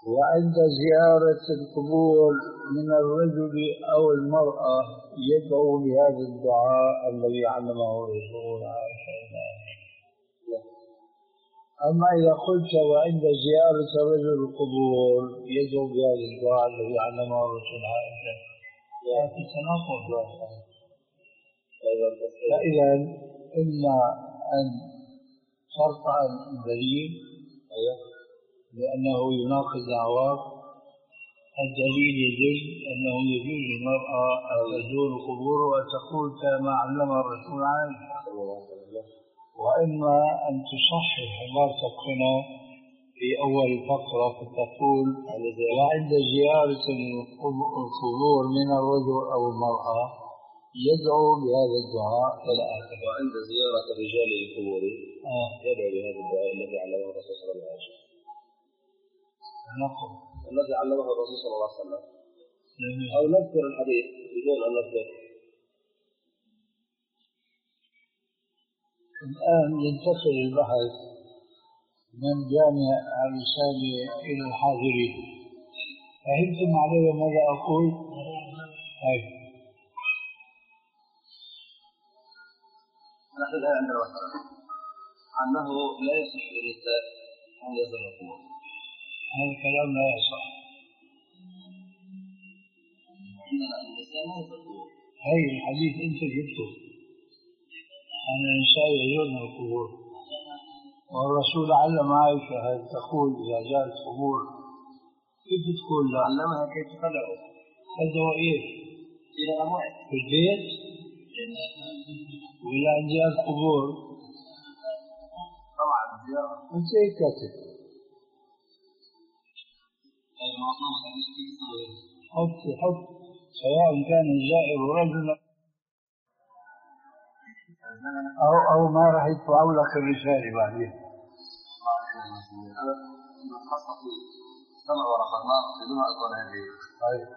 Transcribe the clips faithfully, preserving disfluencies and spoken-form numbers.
وعند زيارة القبور من الرجل أو المرأة يدعو بهذا الدعاء الذي علمه الرسول عليه الصلاة والسلام. أما إذا قلت وعند زيارة رجل القبور يدعو بهذا الدعاء الذي علمه الرسول عليه الصلاة والسلام في تناقض. فإذا إما أن ترفع الدليل لأنه يناقض دعواك، الدليل يدل أنه يجوز للمرأة أن تزور القبور وتقول كما علم الرسول عليه الصلاة والسلام، وإما أن تصحح عبارتك هنا في أول فقرة فتقول وعند زيارة القبور من الرجل أو المرأة يدعو بهذا الدعاء إلى آخره. وعند زيارة رجال القبور آه. يدعو بهذا الدعاء الذي علمه الرسول صلى الله عليه وسلم. نقل الذي علمه الرسول صلى الله عليه وسلم. أو نذكر الحديث بدون أن نذكر. الآن ينتصر البحث من جامع الرسالة إلى الحاضرين. فهمتم علي ماذا أقول؟ هاي نحن الآن عندنا مثلا أنه لا يصح للنساء أن يزن القبور. هذا الكلام لا يصح. النساء ما يزن القبور. هاي الحديث أنت جبته أن النساء يزورن القبور، والرسول علم عائشة هل تقول إذا جاءت القبور كيف تقول لا؟ علمها كيف تدعو. تدعو إيه؟ إلى أموات في البيت؟ ولا عند القبور؟ طبعا زيارة. أنت إيه كاتب؟ حط حط سواء كان الزائر رجلا أو أو ما راح يطلعوا لك الرسالة بعدين. أنا خاصة في سمع ورقة بدون أقول هذه. طيب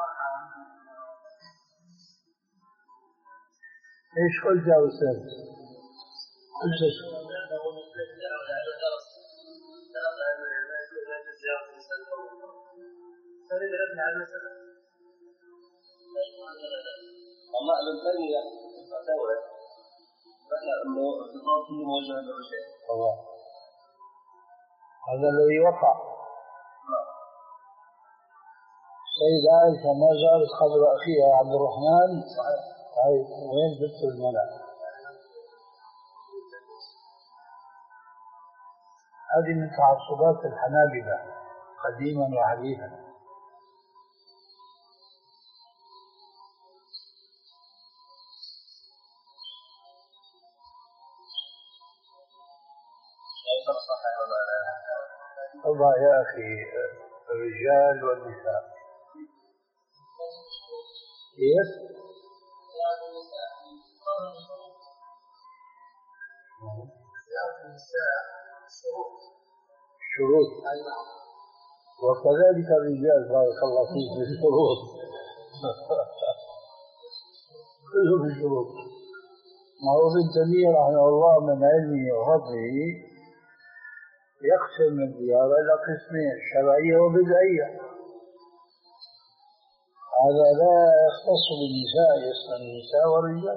إيش قلت يا أستاذ؟ قلت إيش؟ والله ابن تيمية فتاوى فإن أنه الخطاب كله موجه للرجال. طبعا هذا الذي وقع. سيد عائشة ما زالت قبر أخيها عبد الرحمن. صحيح. طيب وين جبت الملأ؟ هذه من تعصبات الحنابلة قديما وحديثا. طبعا يا أخي الرجال والنساء كيف؟ شروط وكذلك الرجال بارك الله فيك بالشروط كله بالشروط. معروف ابن تيمية رحمه الله من علمه وفضله يقسم الزيارة إلى قسمين شرعية وبدعية. هذا لا يختص بالنساء، يشمل النساء والرجال.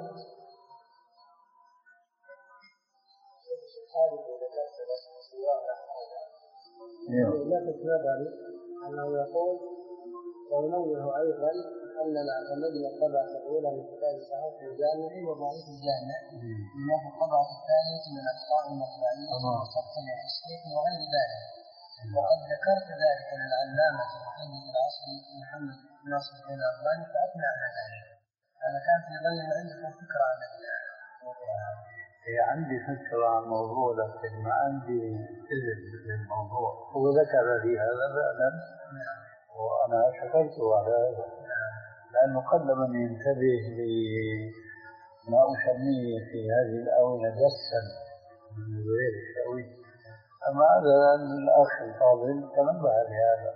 لفت نظري أنه يقول ونوه أيضا أننا اعتمدنا الطبعة الأولى من كتاب صحيح الجامعي وضعيف الجامع بما في الطبعة الثانية من أخطاء المطبعية وصف وتصحيح وغير ذلك. وقد ذكرت ذلك للعلامة محمد العصري محمد ناصر الدين الألباني فأثنى على ذلك. أنا كان في ظني أن عندكم فكرة عن الموضوع. عندي فكرة عن الموضوع لكن ما عندي إذن بالموضوع. هو ذكر لي هذا فعلا وأنا شكرته على هذا لأنه قدم أن ينتبه لما أسميه في هذه الآونة دسا من غير الشاوي. أما هذا الأخ الفاضل تنبه لهذا.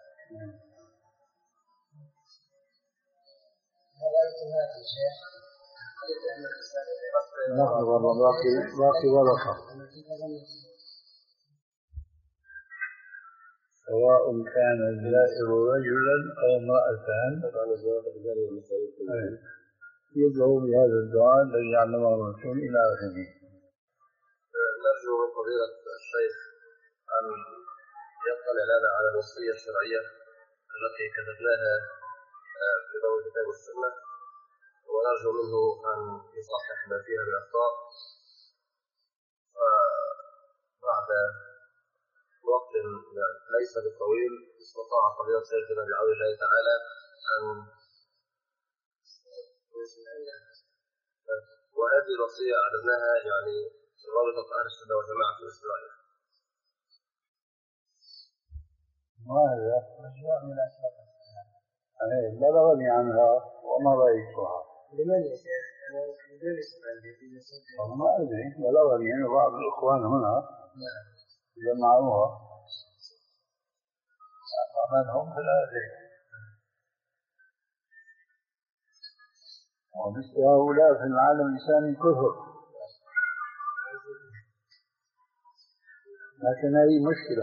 نحن والله باقي باقي ورقة. سواء كان الزائر رجلا أو امرأة يدعو بهذا الدعاء الذي علمه الرسول إلى آخره. نرجو من فضيلة الشيخ أن يطلع لنا على الوصية الشرعية التي كتبناها في ضوء الكتاب والسنة، ونرجو منه أن يصحح ما فيها من أخطاء. بعد وقت ليس بالطويل استطاع فضيلة شيخنا بعون الله تعالى أن وهذه الوصية أعلناها يعني رابطة أهل السنة والجماعة في إسرائيل. وهذا مجموعة من الأسباب بلغني عنها وما رأيتها. لمن يا شيخ؟ أنا مدرس ما أدري، بلغني أن بعض الإخوان هنا جمعوها من هم فلا أدري. ومثل هؤلاء في العالم الإسلامي كثر، لكن هذه مشكلة.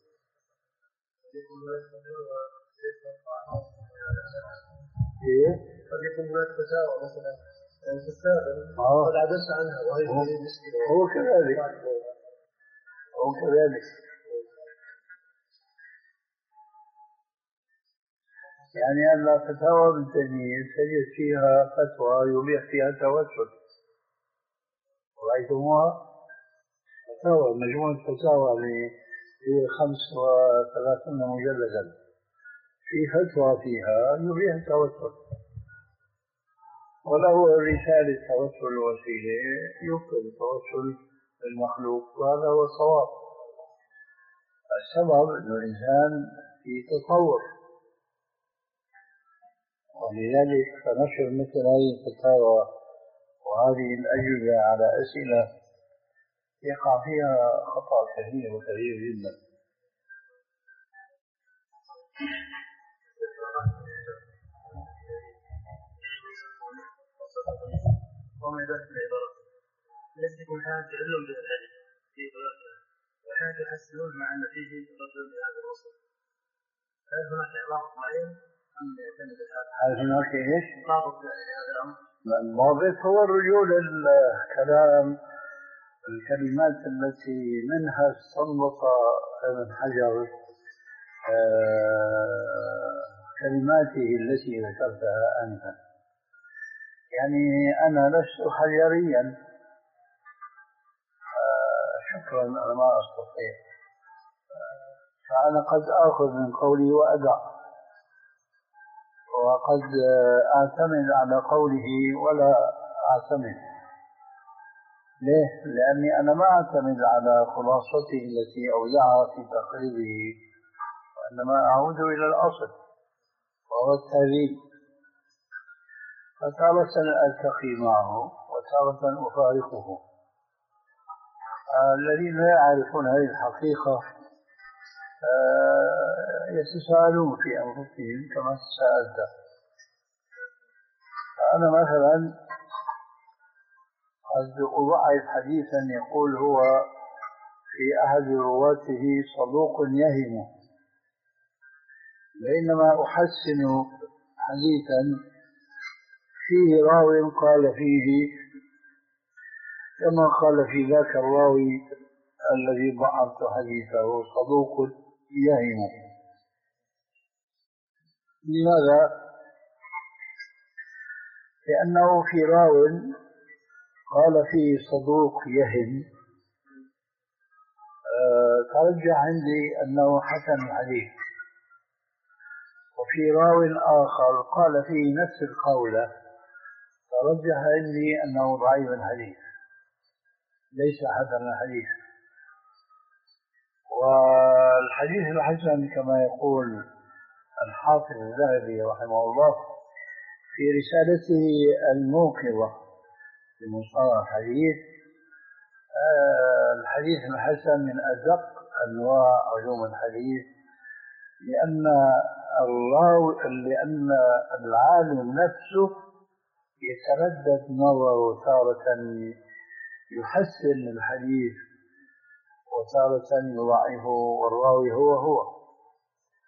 إيه؟ قد يكون هناك فتاوى مثلا في السابق قد عدلت عنها وهي مشكلة. هو كذلك هو كذلك يعني أن فتاوى بالتجنيد تجد فيها فتوى يبيح فيها التوسل، رأيتموها؟ فتاوى مجموعة فتاوى في خمس وثلاثين مجلدا، في فتوى فيها يبيح التوسل، وله رسالة توسل الوسيلة يبطل توسل المخلوق، وهذا هو الصواب. السبب أن الإنسان في تطور، ولذلك فنشر مثل هذه الفتاوى وهذه الأجوبة على أسئلة يقع فيها خطأ كثير وكثير جدا. وما ذلك العبارة ليس يكون هذا تعلم بالعلم في بلادنا وحين يحسنون مع أن فيه رجل بهذا الوصف. هل هناك علاقة معين أم يعتمد هذا؟ هل هناك إيش؟ ضابط لهذا الأمر؟ الضابط هو الرجوع للكلام، الكلمات التي منها استنبط ابن حجر كلماته التي ذكرتها أنت. يعني أنا لست حجريا، شكرا أنا ما أستطيع، فأنا قد أخذ من قولي وأدع، وقد أعتمد على قوله ولا أعتمد. ليه؟ لأني أنا ما أعتمد على خلاصته التي أودعها في تقريبه، وإنما أعود إلى الأصل وهو التهذيب. فتارة ألتقي معه وتارة أفارقه. الذين لا يعرفون هذه الحقيقة يتساءلون في أنفسهم كما تساءلت. فأنا مثلا قد أضعف حديثا يقول هو في أحد رواته صدوق يهم، بينما أحسن حديثا فيه راوي قال فيه كما قال في ذاك الراوي الذي ضعفت حديثه صدوق يهم. لماذا؟ لأنه في راو قال فيه صدوق يهم أه ترجح عندي أنه حسن الحديث، وفي راو آخر قال فيه نفس القولة ترجح عندي أنه ضعيف الحديث ليس حسن الحديث. والحديث الحسن كما يقول الحافظ الذهبي رحمه الله في رسالته الموقظة لمصطلح الحديث، الحديث الحسن من أدق أنواع علوم الحديث، لأن الراوي لأن العالم نفسه يتردد نظره تارة يحسن الحديث وتارة يضعفه، والراوي هو هو.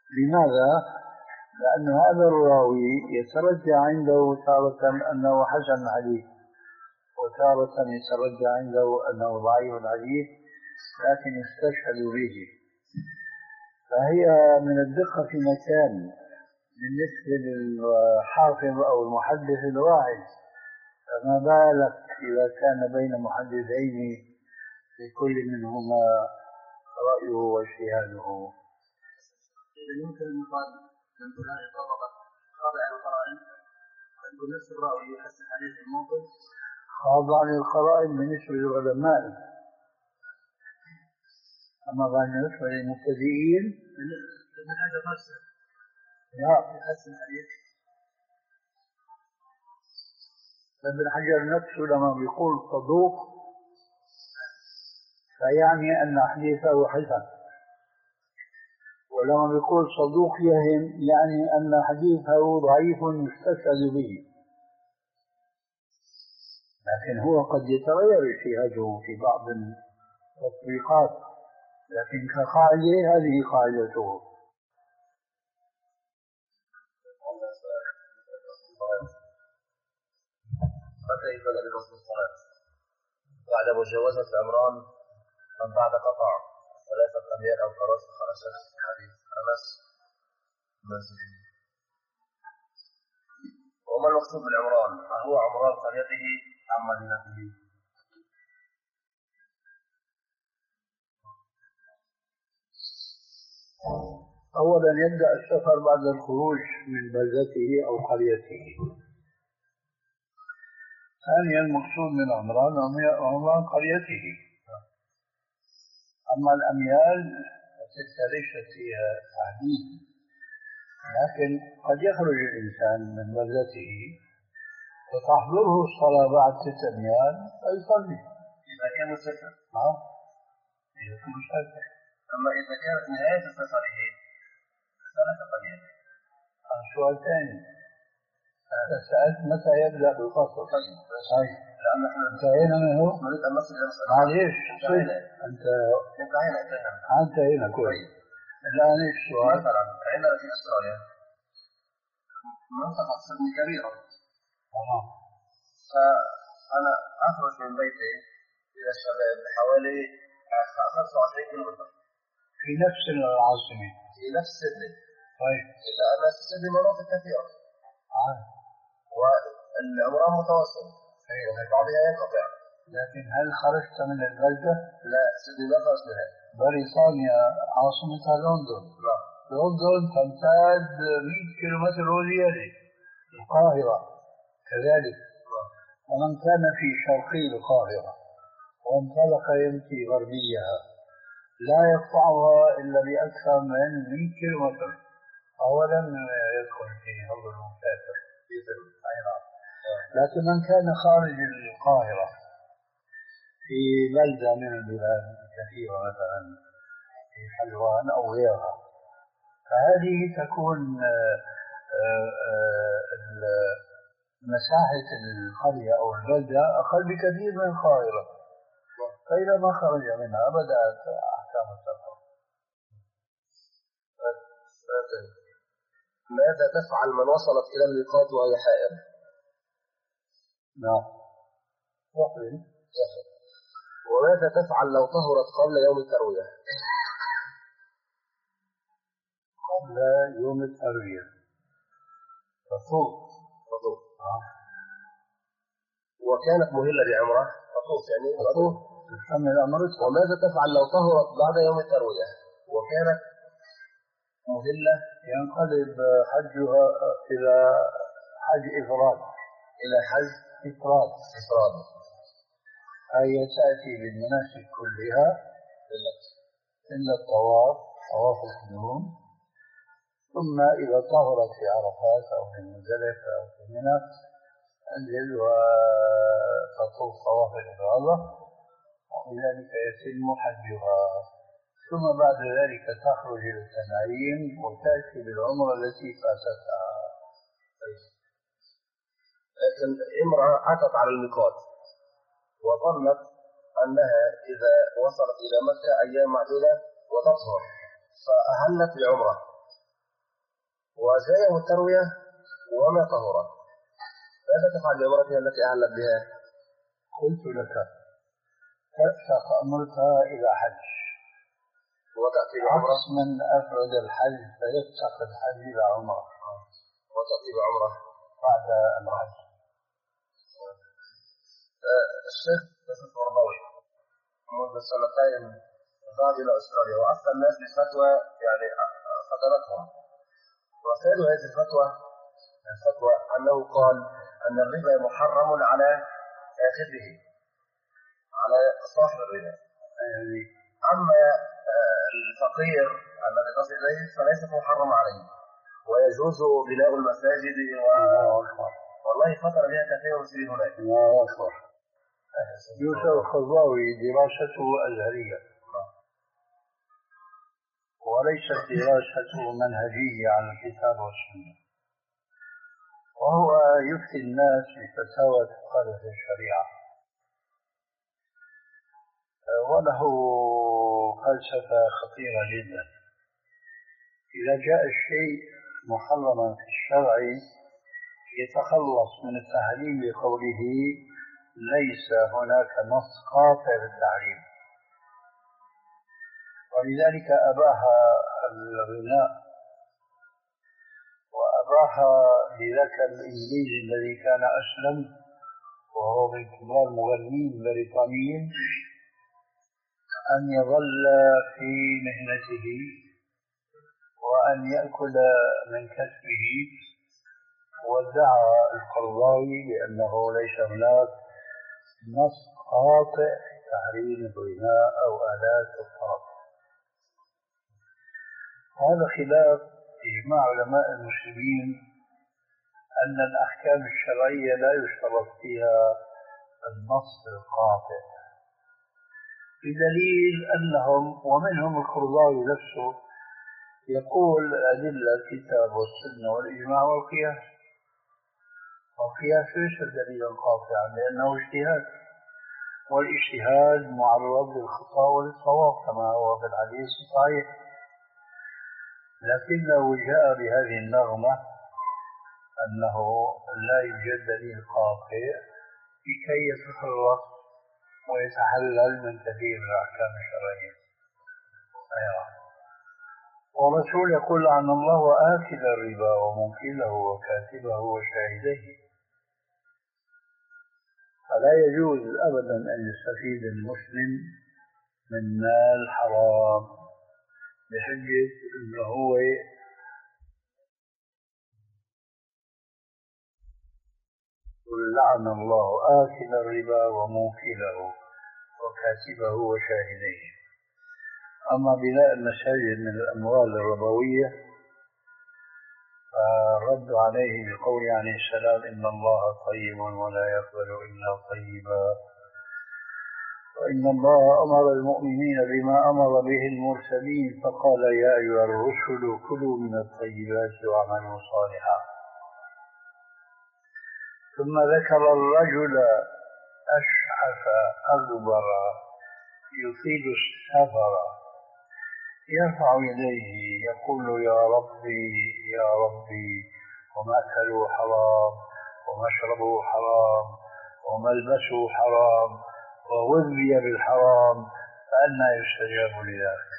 لماذا؟ لأن هذا الراوي يترجى عنده تارة أنه حسن الحديث، وتارة يترجى عنده أنه ضعيف الحديث، لكن يستشهد به. فهي من الدقة في مكان بالنسبة للحافظ أو المحدث الواحد، فما بالك إذا كان بين محدثين لكل منهما رأيه واجتهاده. يمكن المقارنة بين هذه الطبقة خاضع للقرائن، عنده نفس الرأي يحسن حديث الموقف. خاضع للقرائن بالنسبة للعلماء، أما بالنسبة للمبتدئين من هذا نفسه لا يحسن حديث. ابن حجر نفسه لما بيقول صدوق فيعني أن حديثه حسن، ولما بيقول صدوق يهم يعني أن حديثه ضعيف يستشهد به. لكن هو قد يتغير اجتهاده في بعض التطبيقات، لكن كقاعدة هذه قاعدته. متى يبدأ بفصل الصلاة؟ بعد مجاوزة العمران أم بعد قطع ثلاثة أميال أو فراسخ على شخص حديث أنس المزني؟ وما المقصود بالعمران؟ هل هو عمران قريته أم مدينته؟ أولا يبدأ السفر بعد الخروج من بلدته أو قريته. ثانيا المقصود من عمران عمران قريته. أما الأميال فتلك ليست فيها تحديد، لكن قد يخرج الإنسان من بلدته فتحضره الصلاة بعد ست أميال فيصلي إذا كان مسافر. نعم إذا كان مسافر. أما إذا كانت نهاية سفره ثلاثة أميال. السؤال الثاني سألت متى يبدأ بالقصر؟ طيب صحيح. لأن احنا انتهينا منه؟ نريد أن نصل إلى مسألة. معليش أنت انتهينا انتهينا. انتهينا كويس. الآن ايش السؤال؟ مثلا عندنا في أستراليا منطقة سن كبيرة. تمام. فأنا أخرج من بيتي إلى الشباب بحوالي خمسة وعشرين كيلومتر. في نفس العاصمة. في نفس سيدني. طيب. إلا أن سيدني مناطق كثيرة. آه. والعمران متواصل. وفي بعضها ينقطع. لكن هل خرجت من البلدة؟ لا سيدني ما خرجت منها. بريطانيا عاصمتها لندن. نعم. لندن تمتد مئة كيلومتر وزيادة. القاهرة كذلك. ومن كان في شرقي القاهرة وانطلق يمشي غربيها لا يقطعها إلا بأكثر من مئة كيلومتر، أولا يدخل في حظ المسافر في الحيران. لكن من كان خارج القاهرة في بلدة من البلاد الكثيرة مثلا في حلوان أو غيرها، فهذه تكون مساحة القرية أو البلدة أقل بكثير من القاهرة، فإذا ما خرج منها بدأت أحكام السفر. ماذا تفعل من وصلت إلى الميقات وهي حائر؟ نعم. صحيح. وماذا تفعل لو طهرت قبل يوم التروية؟ قبل يوم التروية تطوف. تطوف. آه. وكانت مهلة بعمرة تطوف يعني تطوف تكمل عمرتها. وماذا تفعل لو طهرت بعد يوم التروية وكانت مهلة؟ ينقلب حجها إلى حج إفراد. إلى حج إفراد. إفراد. هي تأتي بالمناسك كلها إلا الطواف طواف القدوم، ثم إذا طهرت في عرفات أو في مزدلفة أو في منى تنزل وتطوف طواف الإفاضة، وبذلك يتم حجها. ثم بعد ذلك تخرج إلى التنعيم وتأتي بالعمرة التي فاتتها. لكن امرأة أتت على الميقات وظنت أنها إذا وصلت إلى مكة أيام معدودة وتطهر فأهلت بعمرة، وجاءه التروية وما طهر، ماذا تفعل بامرأتها التي أهلت بها؟ قلت لك تفسخ أمرتها إلى حج، وتأتي بعمرة. عكس من أفرد الحج فيفسخ الحج إلى عمرة وتأتي بعمرة بعد الحج. الشيخ يوسف الربوي منذ سنتين ذهب إلى أستراليا وأفتى الناس بفتوى يعني صدرتهم، وسائل هذه الفتوى الفتوى أنه قال أن الربا محرم على آخذه، على صاحب الربا. يعني أما الفقير الذي تصل إليه فليس محرم عليه، ويجوز بناء المساجد و... والله فترة بها كثير مسلمين هناك. الله أكبر. يوسف الخضراوي دراسته أزهرية وليست دراسته منهجية على الكتاب والسنة، وهو يفتي الناس بفتاوى تخالف الشريعة، وله فلسفة خطيرة جدا. إذا جاء الشيء محرما في الشرع يتخلص من التحريم بقوله ليس هناك نص قاطع بالتحريم، ولذلك أباح الغناء وأباح لذاك الإنجليزي الذي كان أسلم وهو من كبار المغنيين البريطانيين أن يظل في مهنته وأن يأكل من كسبه، وادعى القرضاوي بأنه ليس هناك نص قاطع تحريم الغناء أو آلات الطرب. هذا خلاف إجماع علماء المسلمين أن الأحكام الشرعية لا يشترط فيها النص القاطع، بدليل أنهم ومنهم القرضاوي نفسه يقول أدلة الكتاب والسنة والإجماع والقياس، والقياس ليس دليلا قاطعا لأنه اجتهاد، والاجتهاد معرض للخطأ وللصواب كما هو في الحديث الصحيح، لكنه جاء بهذه النغمة أنه لا يوجد دليل قاطع لكي يتخلص ويتحلل من كثير من الأحكام الشرعية. أيوة. والرسول يقول عن الله وآكل الربا وموكله وكاتبه وشاهديه، فلا يجوز أبدا أن يستفيد المسلم من مال حرام بحجة أنه هو لعن الله آكل الربا وموكله وكاتبه وشاهديه. أما بناء المساجد من الأموال الربوية فرد عليه بقول عليه السلام إن الله طيب ولا يقبل إلا طيبا، وإن الله أمر المؤمنين بما أمر به المرسلين فقال يا أيها الرسل كلوا من الطيبات واعملوا صالحا. ثم ذكر الرجل أشعث أغبر يطيل السفر يرفع يديه يقول يا ربي يا ربي، ومأكله حرام ومشربه حرام وملبسه حرام وغذي بالحرام، فأنى يستجاب لذلك؟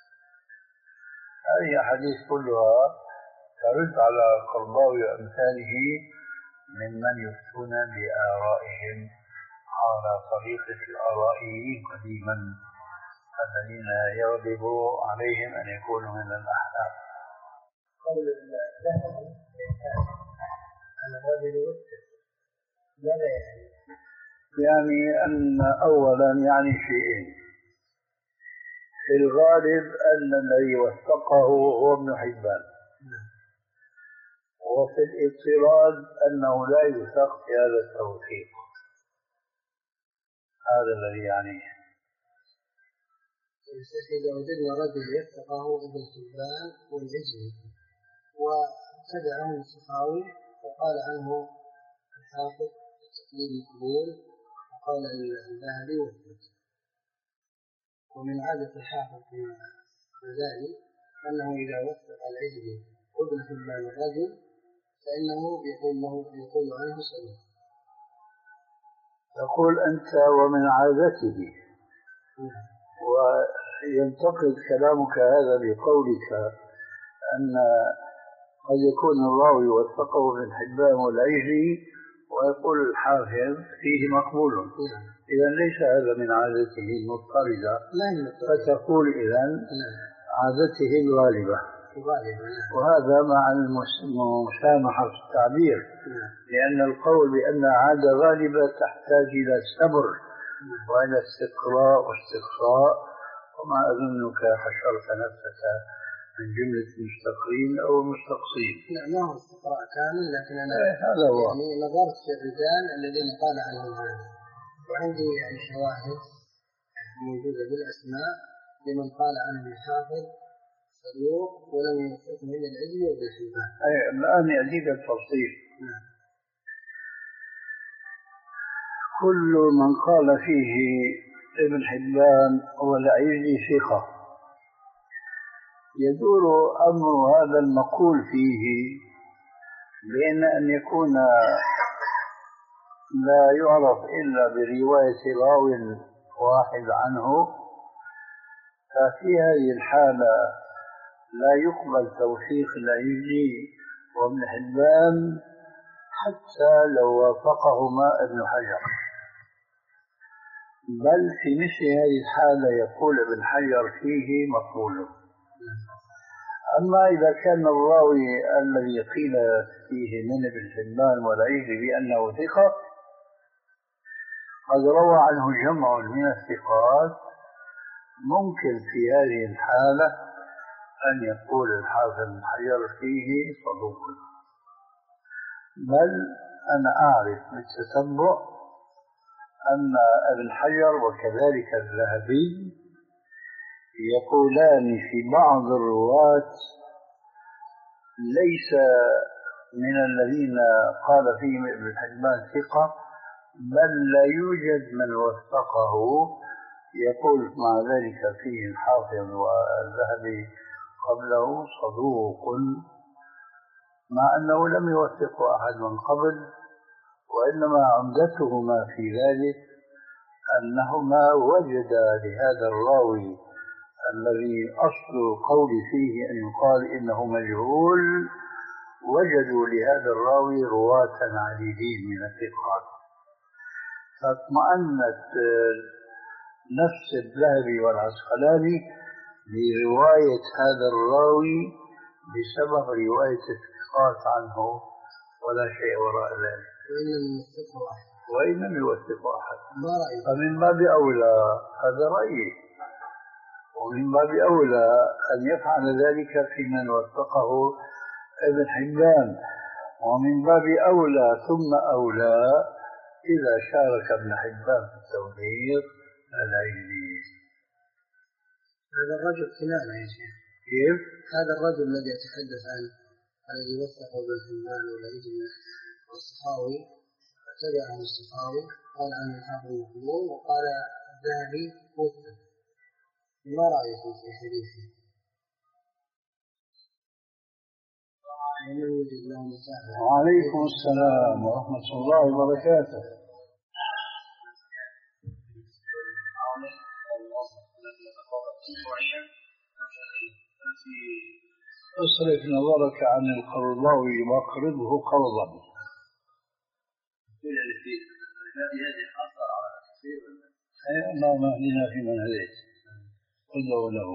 هذه أحاديث كلها ترد على القرضاوي وأمثاله ممن يفتون بآرائهم على طريقة الآرائيين قديما الذين يغلب عليهم أن يكونوا من الأحلام. قول الذهب أن الرجل يفتر ماذا يعني؟ يعني أن أولا يعني شيئين، في الغالب أن الذي وثقه هو ابن حبان، وفي الاضطراد أنه لا يوثق في هذا التوثيق، هذا الذي يعنيه. إذا وجدنا رجل يتقاه ابن حبان والعزمي وتبعه السخاوي وقال عنه الحافظ تقليد القبول وقال الذهبي والفتح، ومن عادة الحافظ في الغزالي أنه إذا وثق العزمي ابن حبان الرجل فإنه يقول له يقول عنه صدوق. تقول أنت ومن عادته، وينتقد كلامك هذا بقولك أن قد يكون الراوي وثقه ابن حبان والعيجلي ويقول الحافظ فيه مقبول. إذا ليس هذا من عادته المضطردة، فتقول إذا عادته الغالبة، وهذا مع المسامحة في التعبير، لأن القول بأن عادة غالبة تحتاج إلى صبر وإلى استقراء واستقصاء، وما أظنك حشرت نفسك من جملة المستقرين أو المستقصين. لا، ما هو استقراء كامل، لكن أنا هذا هو. يعني نظرت في الرجال الذين قال عنهم هذا، وعندي يعني شواهد موجودة بالأسماء لمن قال عنه الحافظ صدوق ولم يوثقه إلا العجل وابن حبان. أي الآن يأتيك التفصيل. نعم. كل من قال فيه ابن حبان والعجلي ثقة، يدور أمر هذا المقول فيه بأن أن يكون لا يعرف إلا برواية راو واحد عنه، ففي هذه الحالة لا يقبل توثيق العجلي وابن حبان حتى لو وافقهما ابن حجر، بل في مثل هذه الحالة يقول ابن حجر فيه مقبول. أما إذا كان الراوي الذي قيل فيه من ابن حبان والعيجلي بأنه ثقة قد روى عنه جمع من الثقات، ممكن في هذه الحالة أن يقول الحافظ ابن حجر فيه صدوق. بل أنا أعرف بالتتبع أن ابن حجر وكذلك الذهبي يقولان في بعض الرواة ليس من الذين قال فيهم ابن حبان ثقة، بل لا يوجد من وثقه، يقول مع ذلك فيه الحافظ والذهبي قبله صدوق، مع أنه لم يوثقه أحد من قبل، وإنما عمدتهما في ذلك أنهما وجدا لهذا الراوي الذي أصل القول فيه أن يقال إنه مجهول، وجدوا لهذا الراوي رواة عديدين من الثقات، فاطمأنت نفس الذهبي والعسقلاني لرواية هذا الراوي بسبب رواية الثقات عنه، ولا شيء وراء ذلك. وإن لم يوثقه أحد فمن باب أولى، هذا رأيي، ومن باب أولى أن يفعل ذلك في من وثقه ابن حبان، ومن باب أولى ثم أولى إذا شارك ابن حبان في التوثيق العلمي. هذا الرجل كنانة يا شيخ. كيف؟ هذا الرجل الذي يتحدث عنه الذي وثقه ابن حبان والعجلي والصحاوي تبعه الصحاوي قال عنه الحافظ مقبول، وقال الذهبي وثق. ما رأيكم في حديثه؟ وعليكم السلام ورحمة الله وبركاته. اصرف نظرك عن القرضاوي واقرضه قرضا. اللهم اهدنا فيمن هديت ادعو له.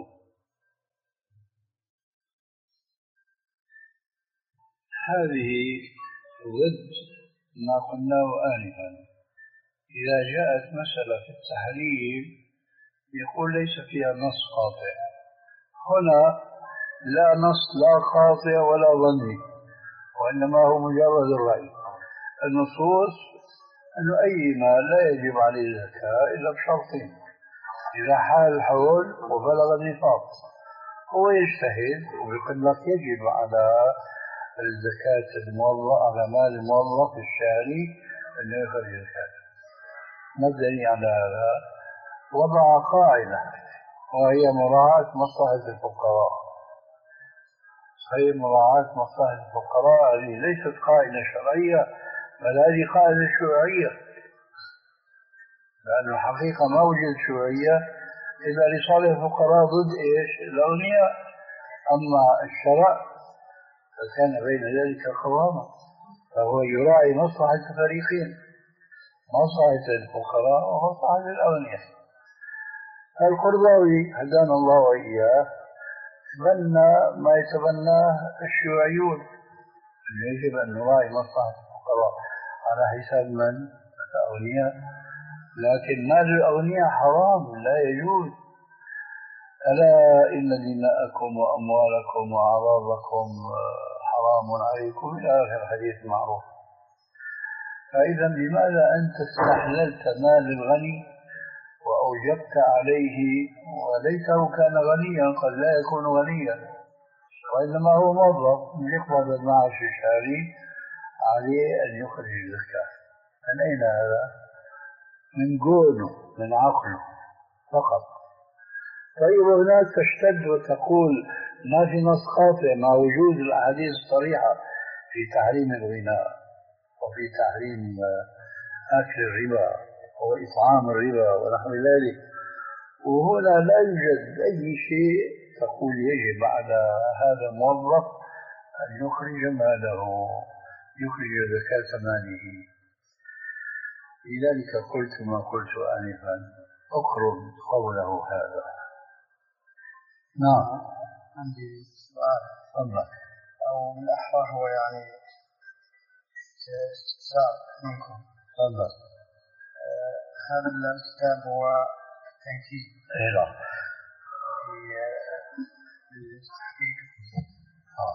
هذه ضد ما قلناه آنفا. إذا جاءت مسألة في التحريم يقول ليس فيها نص قاطع، هنا لا نص لا قاطع ولا ظني، وإنما هو مجرد الرأي. النصوص أنه أي مال لا يجب عليه الزكاة إلا بشرطين: إذا حال الحول وبلغ النصاب. هو يجتهد ويقول لك يجب على الزكاة الموظف على مال الموظف الشهري أنه يخرج الزكاة. ما الدليل على هذا؟ وضع قاعدة وهي مراعاة مصلحة الفقراء. هي مراعاة مصالح الفقراء هذه ليست قاعدة شرعية، بل هذه قاعدة شيوعية، لأن الحقيقة ما وجد شيوعية إلا لصالح الفقراء ضد إيش؟ الأغنياء. أما الشرع فكان بين ذلك قواما، فهو يراعي مصلحة الفريقين، مصلحة الفقراء ومصلحة الأغنياء. القرضاوي هدانا الله وإياه تبنى ما يتبناه الشيوعيون، يجب أن نراعي مصلحة الفقراء على حساب من؟ الأغنياء. لكن مال الأغنياء حرام لا يجوز. ألا إن دماءكم وأموالكم وأعراضكم حرام عليكم إلى آخر الحديث المعروف. فإذا لماذا أنت استحللت مال الغني وأوجبت عليه وليته كان غنيا؟ قد لا يكون غنيا، وإنما هو موظف يقبض المعاش الشهري، عليه أن يخرج الزكاة. من أين هذا؟ من قوله، من عقله فقط. طيب هناك تشتد وتقول ما في نص قاطع مع وجود الأحاديث الصريحة في تحريم الغناء وفي تحريم أكل الربا وإطعام الربا ونحو ذلك، وهنا لا يوجد أي شيء تقول يجب على هذا الموظف أن يخرج ماله، يخرج زكاة ماله. لذلك قلت ما قلت آنفا، أقرب قوله هذا. نعم. عندي سؤال. تفضل. أو الأحرى هو يعني استفسار منكم. تفضل. آه هذا الكتاب هو تنكيل. إيه لا. في التحقيق. آه.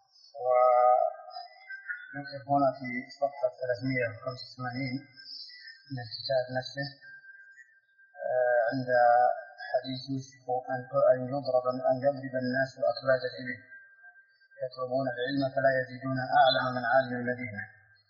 ويذكر هنا في صفحة ثلاثمائة وخمسة وثمانين من الكتاب نفسه آه عند حديث يوسف أن يضرب أن يضرب الناس أكباد الإبل يطلبون العلم فلا يزيدون أعلم من عالم المدينة.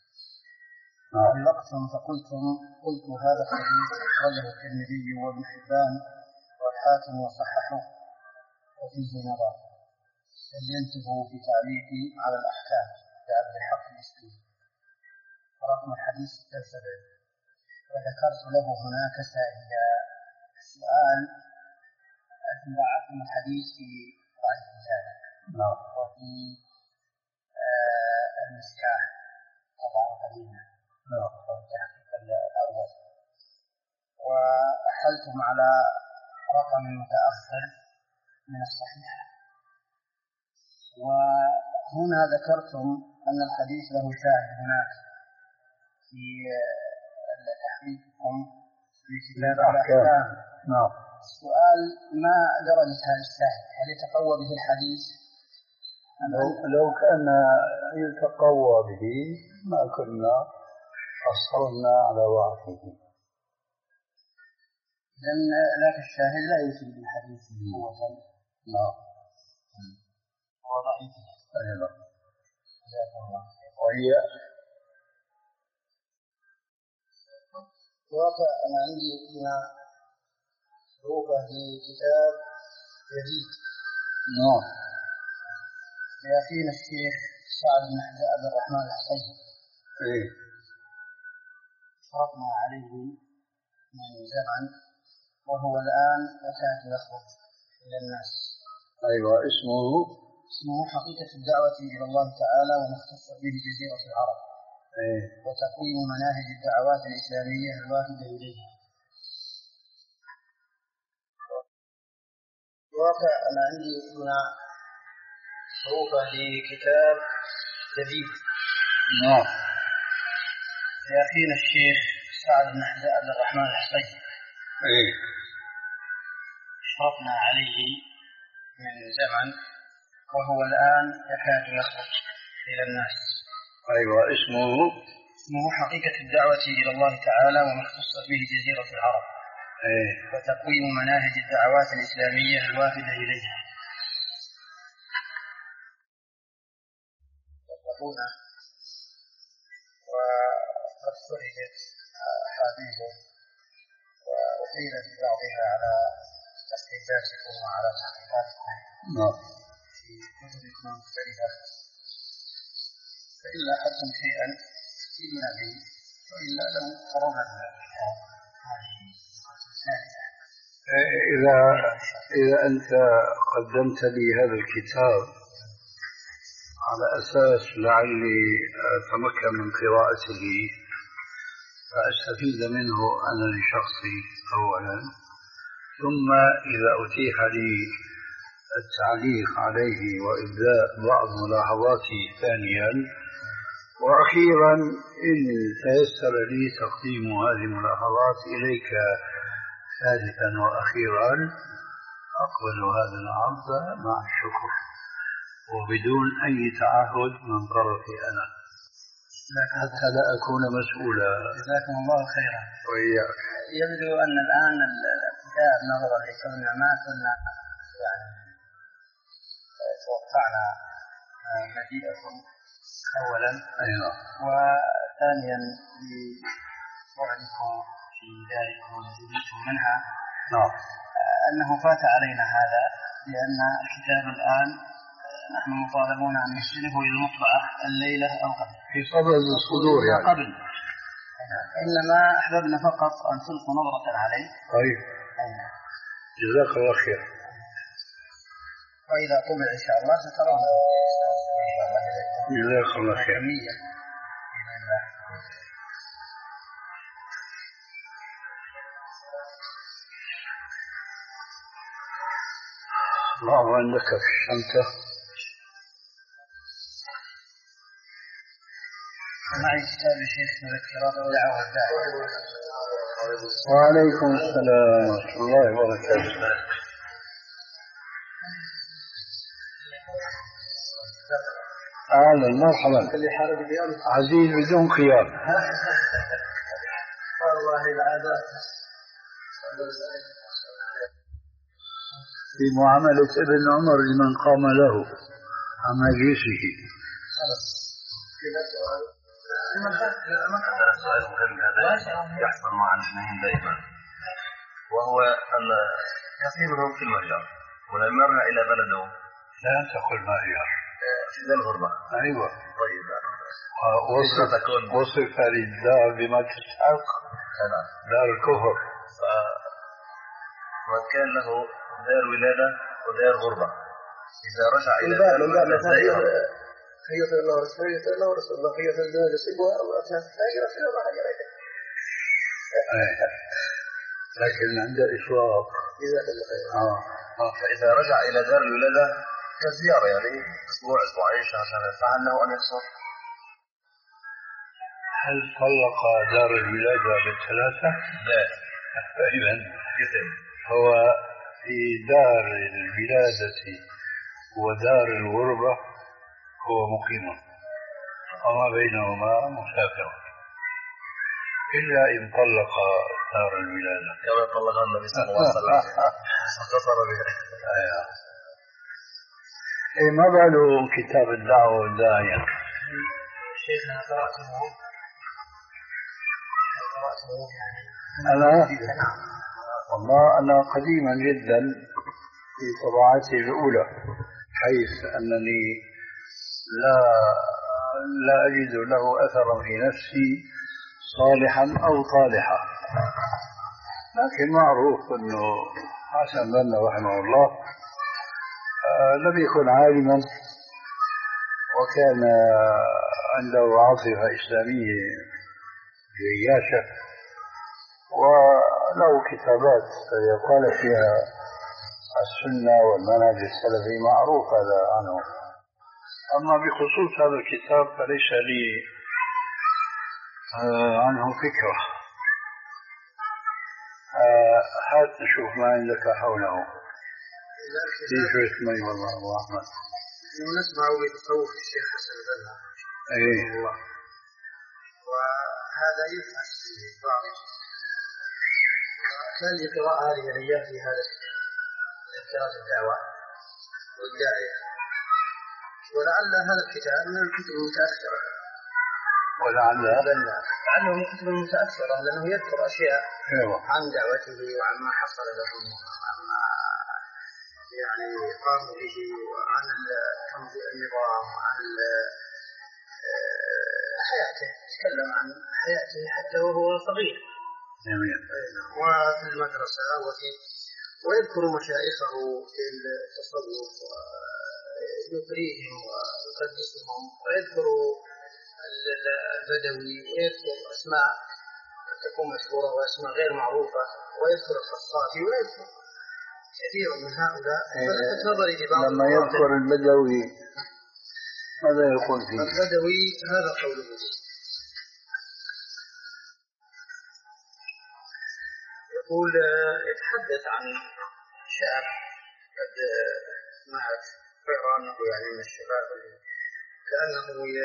علقتم فقلتم قلت هذا الحديث أخرجه الترمذي وابن حبان والحاكم وصححه وفيه نظر، سجلته في تعليقي على الأحكام لعبد الحق المسلم رقم الحديث ستة وسبعين، وذكرت له هناك سائلا. السؤال أتبعتم الحديث في بعض الرجال وفي آه المسكاح طبعا قديمة والتحقيق الأول، وأحلتم على رقم متأخر من الصحيح، وهنا ذكرتم أن الحديث له شاهد هناك في تحقيقكم في كتاب الأحكام. نعم. السؤال ما درجة هذا الشاهد؟ هل يتقوى به الحديث؟ لو, لو كان يتقوى به ما كنا أصرنا على ضعفه. لأن ذاك الشاهد لا يفيد الحديث قوة. نعم. هو ضعيف. أيضا. جزاكم الله خير. وهي واقع أنا عندي هنا ظروفه لكتاب جديد. نعم. لأخينا الشيخ سعد بن عبد الرحمن الحسين. إيه. شرطنا عليه من زمن وهو الآن يكاد يخرج إلى الناس. أيوة. اسمه اسمه حقيقة الدعوة إلى الله تعالى وما اختص به جزيرة العرب. إيه. وتقويم مناهج الدعوات الإسلامية الوافدة إليها. واقع أنا عندي هنا صوفة لكتاب جديد. نعم. لأخينا الشيخ سعد بن عبد الرحمن الحسين. إيه. شرطنا عليه من زمن وهو الآن يكاد يخرج إلى الناس. أيوة. اسمه اسمه حقيقة الدعوة إلى الله تعالى وما اختص به جزيرة العرب. إيه. وتقويم مناهج الدعوات الإسلامية الوافدة إليها. هنا وقد فرجت أحاديثه وأحيلت بعضها على تحقيقاتكم وعلى تحقيقاتكم نعم. في في كتبكم مختلفة، فإلا أخذتم شيئا جئنا به وإلا لم ترون الكتاب هذه الثالثة. إذا إذا أنت قدمت لي هذا الكتاب على أساس لعلي أتمكن من قراءته فأستفيد منه أنا لشخصي أولا، ثم إذا أتيح لي التعليق عليه وإبداء بعض ملاحظاتي ثانيا، وأخيرا إن تيسر لي تقديم هذه الملاحظات إليك ثالثا وأخيرا، أقبل هذا العرض مع الشكر وبدون أي تعهد من طرفي أنا، حتى لا أكون مسؤولا. جزاكم الله خيرا. وإياك. يبدو أن الآن الكتاب نظرا لكوننا ما كنا يعني توقعنا مجيئكم أولا، أيوة. وثانيا لبعدكم في ذلك ونزلتم منها، نعم، أنه فات علينا هذا، لأن الكتاب الآن نحن مطالبون أن نسلمه إلى المطبعة الليلة أو قبل في صدد الصدور يعني قبل، إنما أحببنا فقط أن تلقوا نظرة عليه. طيب، جزاك الله خير. وإذا طبع إن شاء الله سترون جزاك الله خير. الله عندك في الشنطة. معي كتاب شيخ مذكرات الدعوة الداعية. وعليكم السلام ورحمة الله وبركاته. أهلا مرحبا. عزيز بدون خيار. والله العادات في معاملة ابن عمر لمن قام له عن مجلسه. هذا سؤال مهم، هذا يحصل مع الاثنين دائما، وهو أن كثير منهم في المهجر ولما رجع إلى بلده لا تقل مهجر في الغربة. أيوة. طيب، وصف وصف للدار بما تستحق، دار الكفر. فمن كان له دار ولادة ودار غربة إذا رجع إلى دار ولادة خيط الله ورسوله خيط الله ورسوله خيط الزواج يصيبها الله لا يغفر الله حاجة عليك. لكن عنده إشراق. آه. آه. فإذا رجع إلى دار الولادة كزيارة يعني أسبوع أسبوعين شهر شهرين فعل له أن يصوم. هل طلق دار الولادة بالثلاثة؟ لا. إذن هو في دار الولادة ودار الغربة هو مقيم، وما بينهما مسافر، إلا إن طلق دار الولادة كما طلقها النبي صلى الله عليه وسلم. اختصر بها. إيه، ما باله كتاب الدعوة والداعية. شيخنا قرأته قرأته يعني أنا والله أنا قديما جدا في طبعاتي الأولى، حيث أنني لا لا أجد له أثرا في نفسي صالحا أو طالحا، لكن معروف أنه حسن بنا رحمه الله آه لم يكن عالما، وكان عنده عاطفة إسلامية جياشة، وله كتابات يقال فيها السنة والمنهج السلفي، معروف هذا عنه. أما بخصوص هذا الكتاب فليس لي آه عنه فكرة. آه هات نشوف ما عندك حوله. في شوية مي والله أبو أحمد. نسمع بتصوف الشيخ حسن البنا. أيه. وهذا يفعل في بعض كان لي قراءة هذه الأيام في هذا تذكرات الدعوة والداعية، ولعل هذا الكتاب من الكتب المتأثرة، ولعل لعله من الكتب المتأثرة لأنه يذكر أشياء أيوة. عن دعوته وعما حصل له وعما يعني قاموا به وعن النظام وعن حياته، تكلم عن حياته حتى وهو صغير وفي المدرسة وفي ويذكر مشايخه في التصوف ويقريهم ويقدسهم، ويذكر البدوي ويذكر أسماء تكون مشهورة وأسماء غير معروفة، ويذكر الخصافي ويذكر كثير من هؤلاء. لما يذكر البدوي ماذا يقول فيه؟ البدوي هذا قوله، يقول يتحدث عن شاب قد مات فيرانه يعني من الشباب كأنه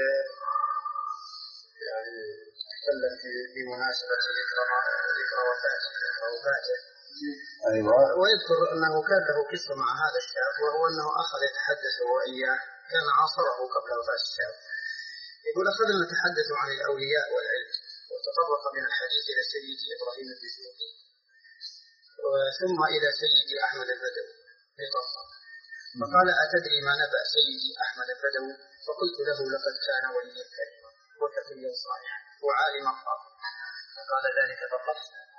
يعني يتكلم في مناسبة ذكرى وفاته. أيوة. ويذكر أنه كان له قصة مع هذا الشاب، وهو أنه أخذ يتحدث هو إياه، كان عاصره قبل وفاة الشاب. يقول أخذنا نتحدث عن الأولياء والعلم، وتطرق من الحديث إلى سيدي إبراهيم الدسوقي ثم إلى سيدي أحمد البدوي في طرفه، فقال أتدري ما نبأ سيدي أحمد البدوي؟ فقلت له لقد كان وليا كريما وتقيا صالحا وعالما خاطئا. فقال ذلك فقط؟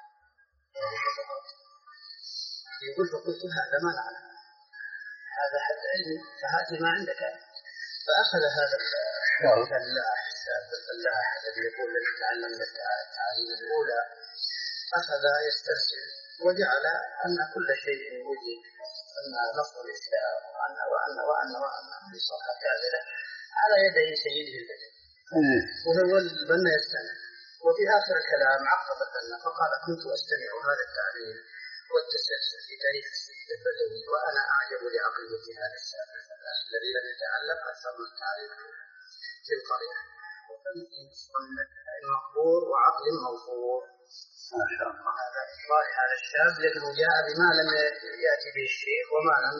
يقول فقلت هذا ما نعلم، هذا حد علمي، فهات ما عندك. فأخذ هذا الفلاح الفلاح الذي يقول لك تعلم التعليم الأولى، أخذ يسترسل وجعل أن كل شيء وجد، أن نصر الإسلام وأن وأن وأن وأن بصفحة كاملة على يدي سيده البدوي، وهو البنا يستمع. وفي آخر الكلام عقب البنا فقال كنت أستمع هذا التعليم والتسلسل في تاريخ السيد البدوي وأنا أعجب لعقيدة هذا الشاب الفلاح الذي لم يتعلم أكثر من التعليم في القرية، وكم مقبور وعقل موفور. ما شاء الله. هذا إخبار هذا الشاب لأنه جاء بما لم يأتي به الشيخ وما لم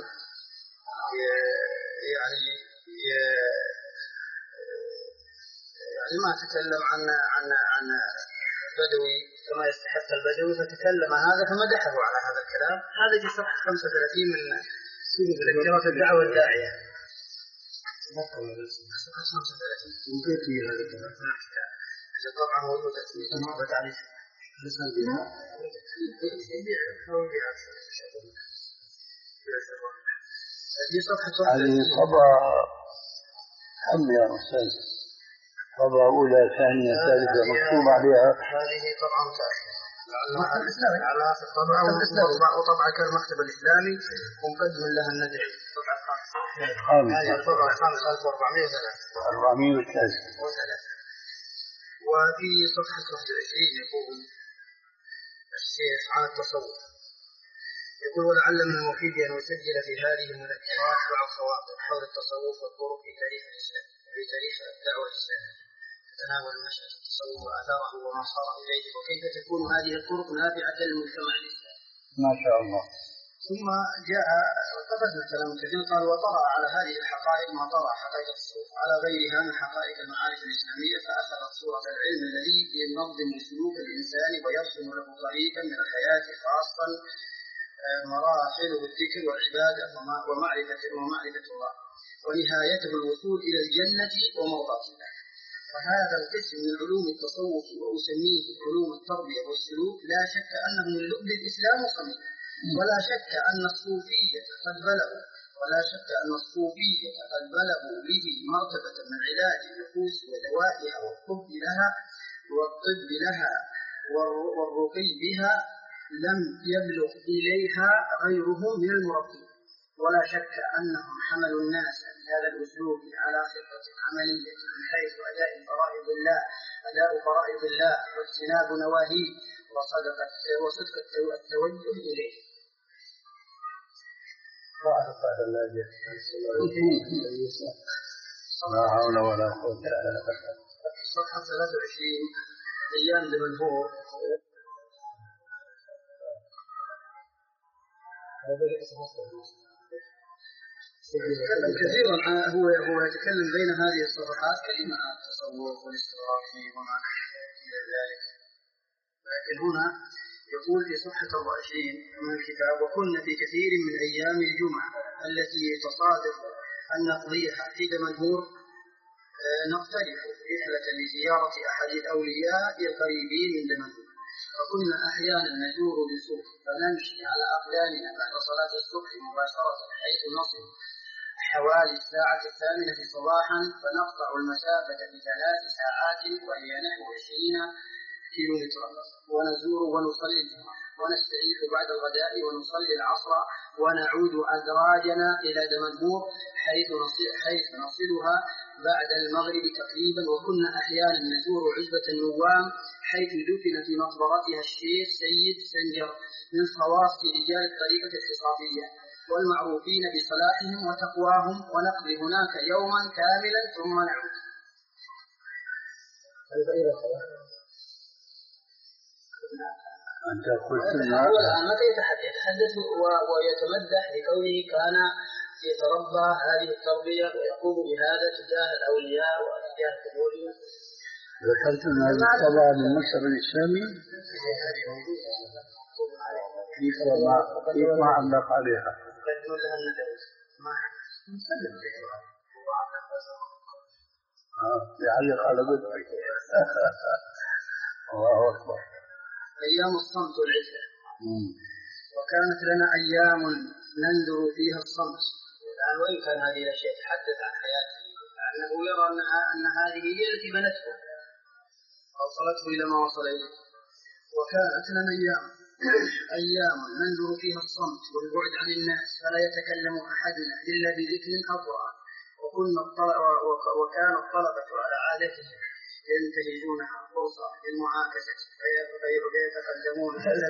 يعني يعني ما تكلم عن عن عن البدوي كما يستحق البدوي، فتكلم هذا فمدحه على هذا الكلام. هذا في صفحة خمسة وثلاثين من مذكرات الدعوة الداعية. صفحة خمسة وثلاثين. ممكن في هذا الكلام. طبعا موجودة في موضوع تعريف. لسان بها. هذه صفحة هذه طبعة هم يا أستاذ، طبعة أولى ثانية ثالثة مكتوب عليها. هذه طبعة متأخرة على في الطبعة وطبعة كان المكتب الإسلامي ومقدم لها الندعي طبعة خامسة. هذه الطبعة خامسة ألف وأربعمائة وثلاثة. أربعمائة وثلاثة. وفي صفحة واحد وعشرين يقول الشيخ عن التصوف، يقول ولعل من المفيد أن يسجل في هذه المذكرات بعض خواطر حول التصوف والطرق في تاريخ الإسلام في تاريخ الدعوة الإسلامية، تتناول نشأة التصوف وآثاره وما صار إليه وكيف تكون هذه الطرق نافعة للمجتمع الإسلامي. ما شاء الله. ثم جاء قفزنا الكلام الكثير قال وطرأ على هذه الحقائق ما طرأ حقائق التصوف على غيرها من حقائق المعارف الإسلامية، فأخذت صورة العلم الذي ينظم سلوك الإنسان ويرسم له طريقا من الحياة خاصا مراحله الذكر والعبادة ومعرفة ومعرفة الله ونهايته الوصول إلى الجنة ومرضاة الله. وهذا القسم من علوم التصوف وأسميه علوم التربية والسلوك لا شك أنه من لب الإسلام وصميم، ولا شك أن الصوفية قد بلغوا ولا شك أن الصوفية قد بلغوا به مرتبة من علاج النفوس ودوائها والطب لها والطب لها والرقي بها لم يبلغ إليها غيرهم من المربين. ولا شك أنهم حملوا الناس بهذا الأسلوب على خطة عملية من حيث أداء فرائض الله أداء فرائض الله واجتناب نواهيه وصدق وصدق التوجه إليه. لا حول ولا قوة إلا بالله. صفحة ثلاثة وعشرين أيام لمن هو كثيرا هو هو يتكلم بين هذه الصفحات كلمة عن التصوف والاستغراق فيه وما إلى ذلك، لكن هنا يقول في صفحة أربعة وعشرين من الكتاب: وكنا في كثير من أيام الجمعة التي تصادف أن نقضيها في دمنهور نختلف رحلة لزيارة أحد الأولياء القريبين من دمنهور، فكنا أحيانا نجور بسوق فنمشي على أقدامنا بعد صلاة الصبح مباشرة حيث نصل حوالي الساعة الثامنة صباحا، فنقطع المسافة في ثلاث ساعات وهي نحو عشرين كيلومترا، ونزور ونصلي ونستريح بعد الغداء ونصلي العصر ونعود أدراجنا إلى دمنهور حيث نصل حيث نصلها بعد المغرب تقريبا. وكنا أحيانا نزور عزبة النوام حيث دفن في مقبرتها الشيخ سيد سنجر من خواص رجال الطريقة الخصافية والمعروفين بصلاحهم وتقواهم، ونقضي هناك يوما كاملا ثم نعود. أنت قلت هو الآن متى يتحدث ويتمدح بكونه كان يتربى هذه التربية ويقوم بهذا تجاه الأولياء وتجاه قبورهم. ذكرت أن هذه الطبعة من مصر الإسلامي كيف ما كيف ما علق عليها؟ آه يعلق على بدء. الله أكبر. أيام الصمت والعزة. وكانت لنا أيام ننذر فيها الصمت. الآن وإن كان هذه الأشياء تحدث عن حياته لأنه يرى أنها أن هذه هي التي بنته وصلته إلى ما وصل إليه. وكانت لنا أيام أيام ننذر فيها الصمت والبعد عن الناس فلا يتكلم أحدنا إلا بذكر أو قرآن. وكنا وكان الطلبة على عادته ينتهجونها فرصة للمعاكسة فيتقدمون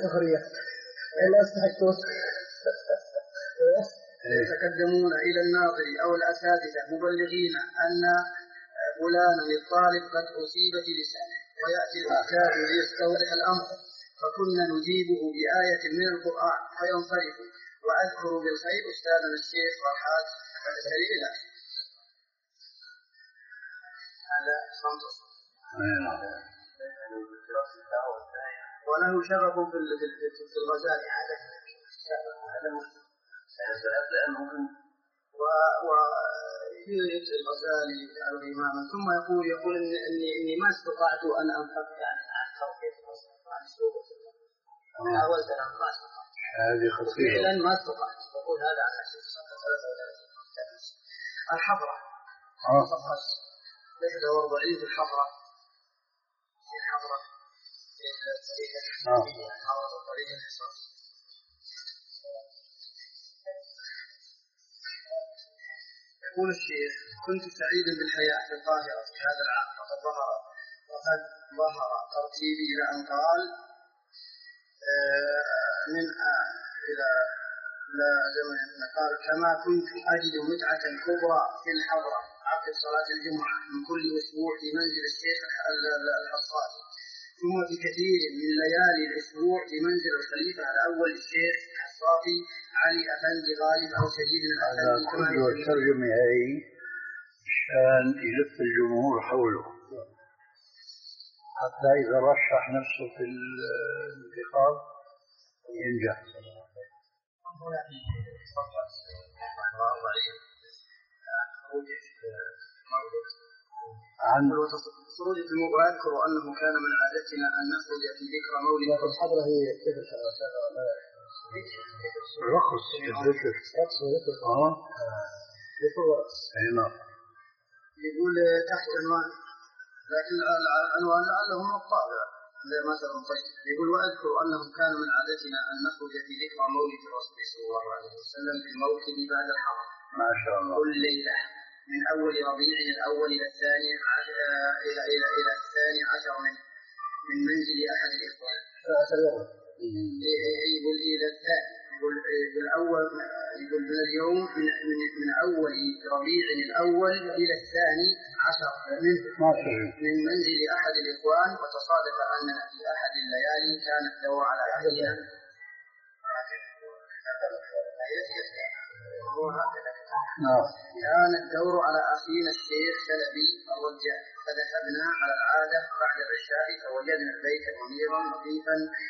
يتقدمون إلى الناظر أو الأساتذة مبلغين أن فلانا للطالب قد أصيب في لسانه، ويأتي الأستاذ ليستوضح الأمر فكنا نجيبه بآية من القرآن فينصرف، وأذكر بالخير أستاذنا الشيخ فرحات السليم الأخير. هذا صمت وله شغف في الغزال هذا ويريد الغزالي يجعله إماما ثم يقول يقول إني إني ما استطعت أن أنفق يعني عن توقيت عن سوق حاولت أن ما استطعت هذه خطيرة فعلا ما استطعت. يقول هذا عن أساس ثلاثة وثلاثين الحضرة صفحة إحدى وأربعين في الحضرة في الحضرة في الطريقة الحسابية حضرة الطريقة الحسابية. يقول الشيخ: كنت سعيدا بالحياة في القاهرة في هذا العام، فقد ظهر وقد ظهر ترتيبي إلى أن قال من إلى لا زمن قال: كما كنت أجد متعة كبرى في الحضرة عقب صلاة الجمعة من كل أسبوع في منزل الشيخ الحصافي، ثم في كثير من ليالي الأسبوع في منزل الخليفة الأول الشيخ الحصافي علي أفندي غالب أو سيدنا الأفندي. كل الترجمة هي عشان يلف الجمهور حوله حتى إذا رشح نفسه في الانتخاب ينجح. عن خروج في الموضوع أذكر أنه كان من عادتنا أن نخرج في ذكرى مولد الحضرة. هي كيف رقص الذكر رقص وذكر اه ذكر رقص هنا يقول تحت عنوان لكن العنوان لعله الطابع مثلا طيب. يقول: وأذكر أنه كان من عادتنا أن نخرج في ذكرى مولد الرسول صلى الله عليه وسلم في الموكب بعد الحرم ما شاء الله كل ليلة من أول ربيع الأول إلى الثاني عشر إلى إلى إلى الثاني عشر من من منزل أحد الإخوان. يقول إلى الثاني يقول الأول يقول من اليوم من من من أول ربيع الأول إلى الثاني عشر من من منزل أحد الإخوان. وتصادف أننا في أحد الليالي كان الدور على أهلنا كان الدور على أخينا الشيخ شلبي الرجال، فذهبنا على العادة بعد العشاء فوجدنا البيت منيرا نظيفا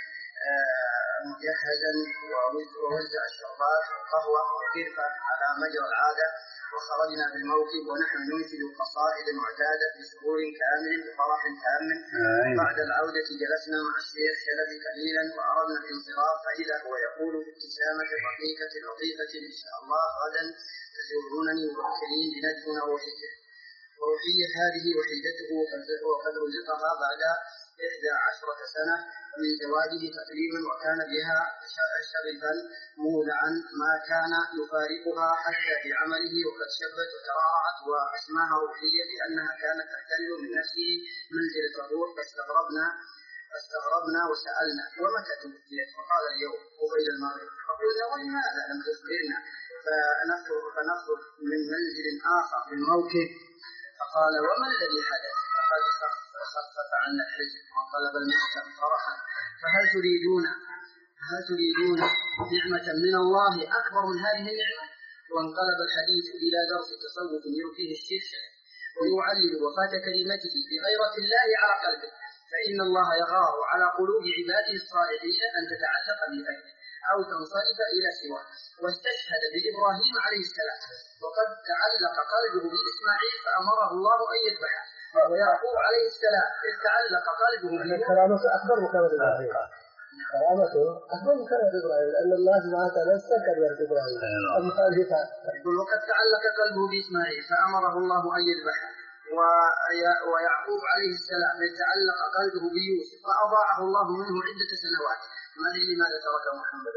مجهزا ووزع الشربات والقهوة والقرفة على مجرى العادة، وخرجنا بالموكب ونحن ننشد القصائد المعتادة بسرور كامل وفرح تام. بعد العودة جلسنا مع الشيخ شلبي قليلا وأردنا الانصراف، فإذا هو يقول بابتسامة رقيقة لطيفة: إن شاء الله غدا تزورونني مبكرين لندفن روحية. وروحية هذه وحيدته وقد رزقها بعد إحدى عشرة سنة من زواجه تقريبا، وكان بها شغفا مولعا ما كان يفارقها حتى في عمله، وقد شبت وترعرعت وأسماها روحية لأنها كانت تحتل من نفسه منزلة الروح. فاستغربنا فاستغربنا وسألنا: ومتى توفيت؟ فقال: اليوم قبيل المغرب. فقلنا: ولماذا لم تخبرنا فنخرج من منزل آخر بالموكب؟ فقال: وما الذي حدث؟ فقد خفف عنا الحزن وطلب المحكم فرحا. فهل تريدون هل تريدون نعمة من الله أكبر من هذه النعمة؟ وانقلب الحديث إلى درس تصوف يلقيه الشيخ ويعلل وفاة كلمته بغيرة الله على قلبه، فإن الله يغار على قلوب عباده الصالحين أن تتعلق بغيره أو تنصرف إلى سواه. واستشهد بإبراهيم عليه السلام وقد تعلق قلبه بإسماعيل فأمره الله أن يذبحه، ويعقوب عليه السلام إذ تعلق قلبه كرامته أكبر من كرامة إبراهيم. كرامته أكبر من كرامة إبراهيم لأن الله سبحانه وتعالى استنكر بها إبراهيم. يقول: وقد تعلق قلبه بإسماعيل فأمره الله أن يذبحه، ويعقوب عليه السلام إذ تعلق قلبه بيوسف فأضاعه الله منه عدة سنوات. ما أدري لماذا ترك محمد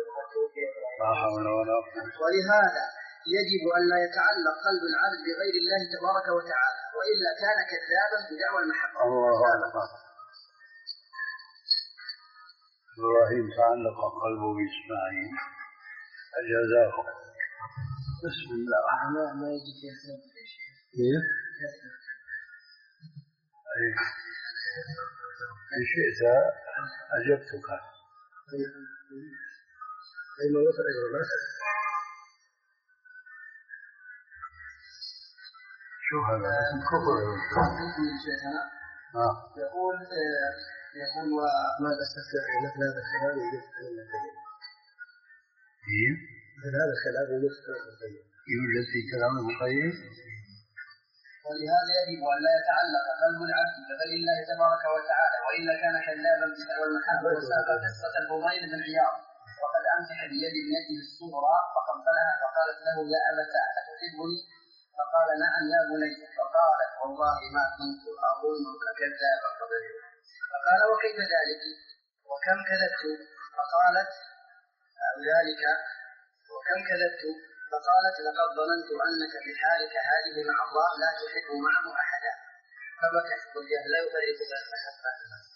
ولهذا يجب أن لا يتعلق قلب العبد بغير الله تبارك وتعالى، وإلا كان كذابا بدعوى المحبة. الله أكبر. إبراهيم تعلق قلبه بإسماعيل أجازاه. بسم الله. ما يجب يحسن كيف؟ إن شئت أجبتك. أيما وصل إلى المسجد. شو هذا؟ اسم كفر. آه. يقول يقول وما تستطيع مثل هذا الكلام يوجد في الكلام. إيه؟ مثل هذا الكلام يوجد في الكلام. يوجد في كلام المقيم. ولهذا يجب أن لا يتعلق قلب العبد بغير الله تبارك وتعالى، وإلا كان كذابا بدعوى المحبة. وساق قصة الفضيل بن عياض وقد أمسح بيد ابنته الصغرى فقبلها فقالت له: يا أبتاه أتحبني؟ فقال: نعم يا بني. فقالت: والله ما كنت أظنك كذابا قبل. فقال: وكيف ذلك؟ وكم كذبت؟ فقالت ذلك وكم كذبت؟ فقالت: لقد ظننت أنك بحالك هذه مع الله لا تحب معه أحدا. فبكت وجه لا يفرق بين المحبة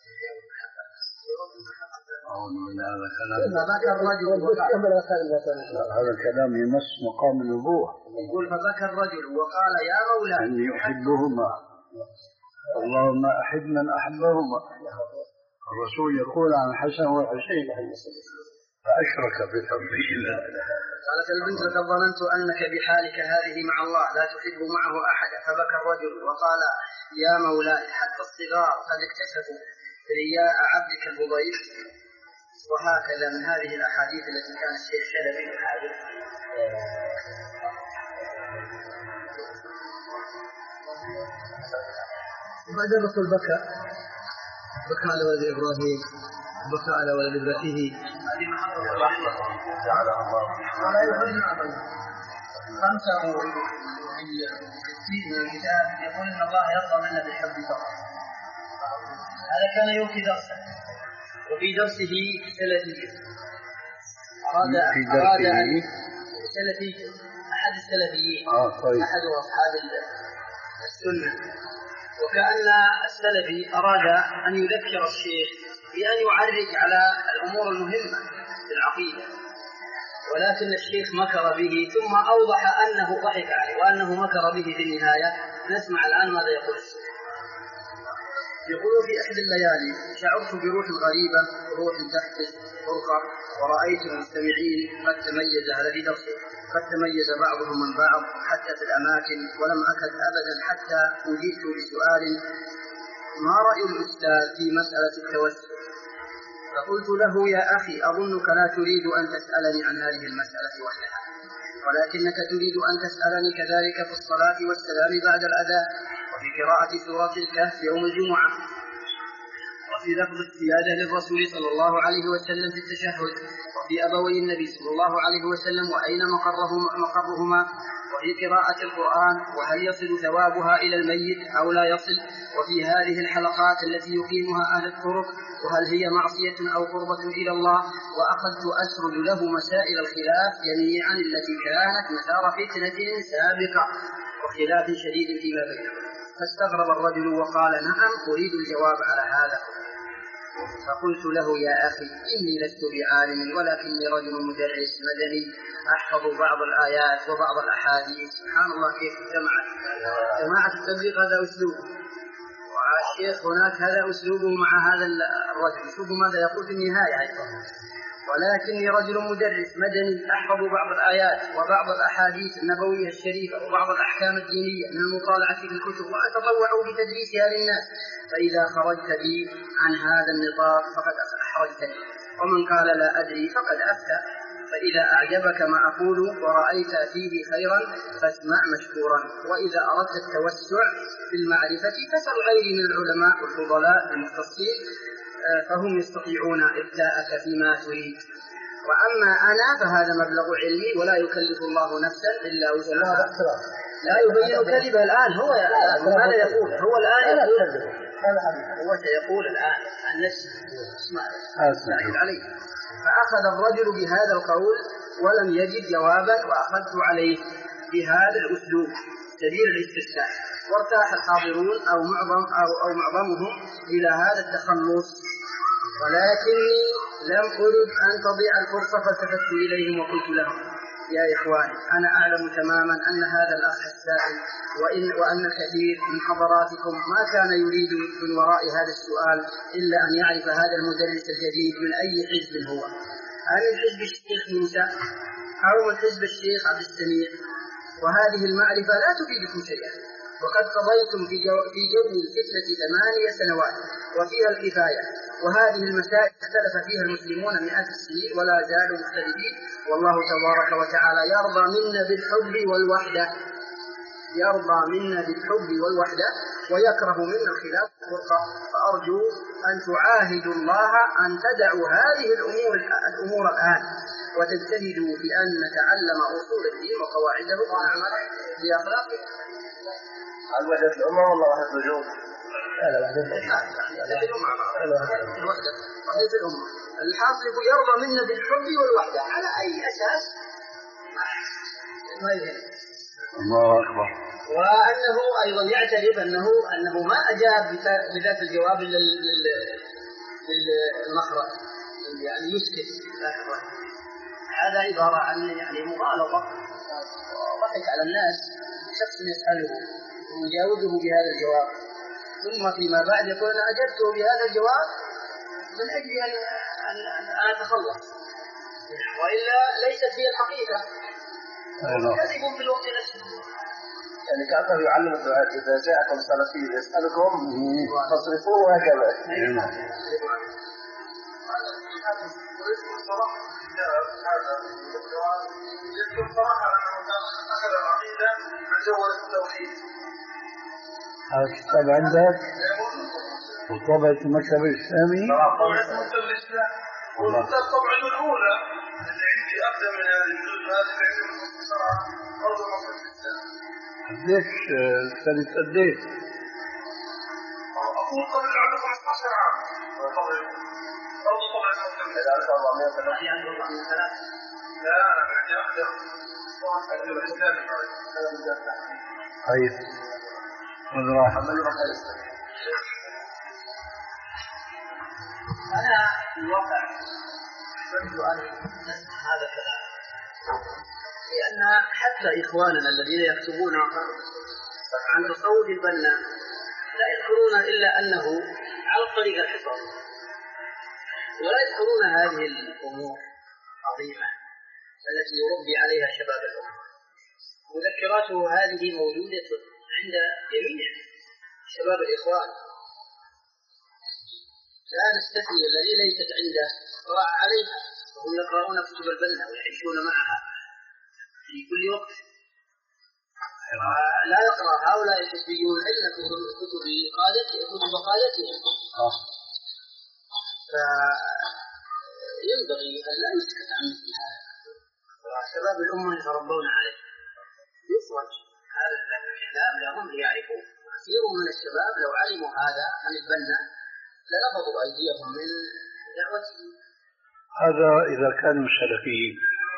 فبكى الرجل هذا الكلام يمس مقام النبوة. يقول: فبكى الرجل وقال: يا مولاي أني أحبهما، اللهم أحب من أحبهما. الرسول يقول عن الحسن والحسين فأشرك بالتفضيل. قالت البنت: لقد ظننت أنك بحالك هذه مع الله لا تحب معه أحدا. فبكى الرجل وقال: يا مولاي حتى الصغار قد اكتشفوا رياء عبدك الفضيل. وهكذا من هذه الأحاديث التي كان الشيخ شلبي يحادث. وبعد الرسول بكى بكى على ولد إبراهيم، بكى على ولد ابنته. ولا يخرج خمسة من الكتاب يقول إن الله يرضى منا بالحب فقط. هذا كان يلقي درسا، وفي درسه سلفي أراد أراد أن سلفي أحد السلفيين آه طيب. أحد أصحاب السنة، وكأن السلفي أراد أن يذكر الشيخ بأن يعرج على الأمور المهمة في العقيدة، ولكن الشيخ مكر به ثم أوضح أنه ضحك عليه وأنه مكر به في النهاية. نسمع الآن ماذا يقول الشيخ. يقول: في إحدى الليالي شعرت بروح غريبة، روح تحت فرقة، ورأيت المستمعين قد تميز هذا في درسه قد تميز بعضهم من بعض حتى في الأماكن، ولم أكد أبدا حتى أجيبت بسؤال: ما رأي الأستاذ في مسألة التوسل؟ فقلت له يا أخي أظنك لا تريد أن تسألني عن هذه المسألة وحدها، ولكنك تريد أن تسألني كذلك في الصلاة والسلام بعد الأذان وفي قراءة سورة الكهف يوم الجمعة وفي لفظ السيادة للرسول صلى الله عليه وسلم في التشهد وفي أبوي النبي صلى الله عليه وسلم وأين مقرهما وفي قراءة القرآن وهل يصل ثوابها إلى الميت أو لا يصل وفي هذه الحلقات التي يقيمها أهل الطرق وهل هي معصية أو قربة إلى الله. وأخذت أسرد له مسائل الخلاف جميعا التي كانت مثار فتنة سابقة وخلاف شديد فيما بينهم. فاستغرب الرجل وقال نعم أريد الجواب على هذا. فقلت له يا أخي إني لست بعالم ولكني رجل مدرس مدني أحفظ بعض الآيات وبعض الأحاديث. سبحان الله كيف جماعة جماعة التبليغ هذا أسلوب والشيخ هناك هذا أسلوبه مع هذا الرجل. شوفوا ماذا يقول في النهاية أيضا ولكني رجل مدرس مدني أحفظ بعض الآيات وبعض الأحاديث النبوية الشريفة وبعض الأحكام الدينية من المطالعة في الكتب وأتطوع بتدريسها للناس فإذا خرجت بي عن هذا النطاق فقد أحرجتني ومن قال لا أدري فقد أفتى. فإذا أعجبك ما أقول ورأيت فيه خيرا فاسمع مشكورا وإذا أردت التوسع في المعرفة فسل غيري من العلماء والفضلاء المختصين فهم يستطيعون إفتاءك فيما تريد وأما أنا فهذا مبلغ علمي ولا يكلف الله نفسا إلا وسعها. لا يبين كذبه الآن هو ماذا يقول هو الآن يقول هو سيقول الآن النفس اسمع عليه. فأخذ الرجل بهذا القول ولم يجد جوابا وأخذت عليه بهذا الأسلوب سبيل الاستفتاء وارتاح الحاضرون أو معظم أو, أو معظمهم إلى هذا التخلص ولكني لم أرد أن تضيع الفرصة فالتفت إليهم وقلت لهم يا إخواني أنا أعلم تماما أن هذا الأخ السائل وإن وأن الكثير من حضراتكم ما كان يريد من وراء هذا السؤال إلا أن يعرف هذا المدرس الجديد من أي حزب هو، هل من حزب الشيخ موسى أو من حزب الشيخ عبد السميع، وهذه المعرفة لا تفيدكم شيئا وقد قضيتم في جو في جو الفتنة ثمانية سنوات وفيها الكفاية وهذه المسائل اختلف فيها المسلمون مئات السنين ولا زالوا مختلفين والله تبارك وتعالى يرضى منا بالحب والوحدة يرضى منا بالحب والوحدة ويكره منا الخلاف والفرقة. فأرجو أن تعاهدوا الله أن تدعوا هذه الأمور الأمور الآن وتجتهدوا في أن نتعلم أصول الدين وقواعده ونعمل بأخلاقه. هل وحدة الأمة ولا وحدة الوجود؟ لا وحدة الأمة وحدة الأمة. الحاصل يرضى منا بالحب والوحدة على أي أساس ما يهم. الله أكبر. وأنه أيضا يعترف أنه أنه ما أجاب بذات الجواب للمخرج يعني يسكت هذا عبارة عن يعني مغالطة ضحك على الناس. شخص يسأله ويجاوبه بهذا الجواب ثم فيما بعد يقول أنا أجبته بهذا الجواب من أجل أن أن أتخلص وإلا ليست هي الحقيقة كذب في الوقت نفسه. يعني كأنه يعلم الدعاء إذا جاءكم السلفي يسألكم فاصرفوه هكذا. هذا الكتاب عندك وطبعة المكتب الإسلامي والكتاب طبعا الأولى اللي عندي أقدم من هذه الجزء هذه العلم المختصرة أرض مصر الإسلام. قديش سنة قديش؟ أقول قبل العام خمسة عشر عام قبل أرض طبعا مصر إلى ألف وأربعمائة وثلاثة. لا أنا عندي أقدم طبعا الإسلامي. طيب ماذا راح؟ أنا في الواقع أريد أن أسمع هذا الكلام لأن حتى إخواننا الذين يكتبون عن تصوف البنا لا يذكرون إلا أنه على الطريق الحصار ولا يذكرون هذه الأمور العظيمة التي يربي عليها شباب الأمة. مذكراته هذه موجودة عند جميع شباب الإخوان لا نستثني الذي ليست عنده اطلاع عليها وهم يقرؤون كتب البنا ويعيشون معها في كل وقت. لا يقرأ هؤلاء الحزبيون إلا كتب كتب قادتهم. فينبغي أن لا يسكت عن مثل هذا، وشباب الأمة يتربون عليه. يخرج هذا الإعلام لهم ليعرفوا. كثير من الشباب لو علموا هذا عن البنا لرفضوا أيديهم من دعوته. هذا إذا كانوا سلفيين.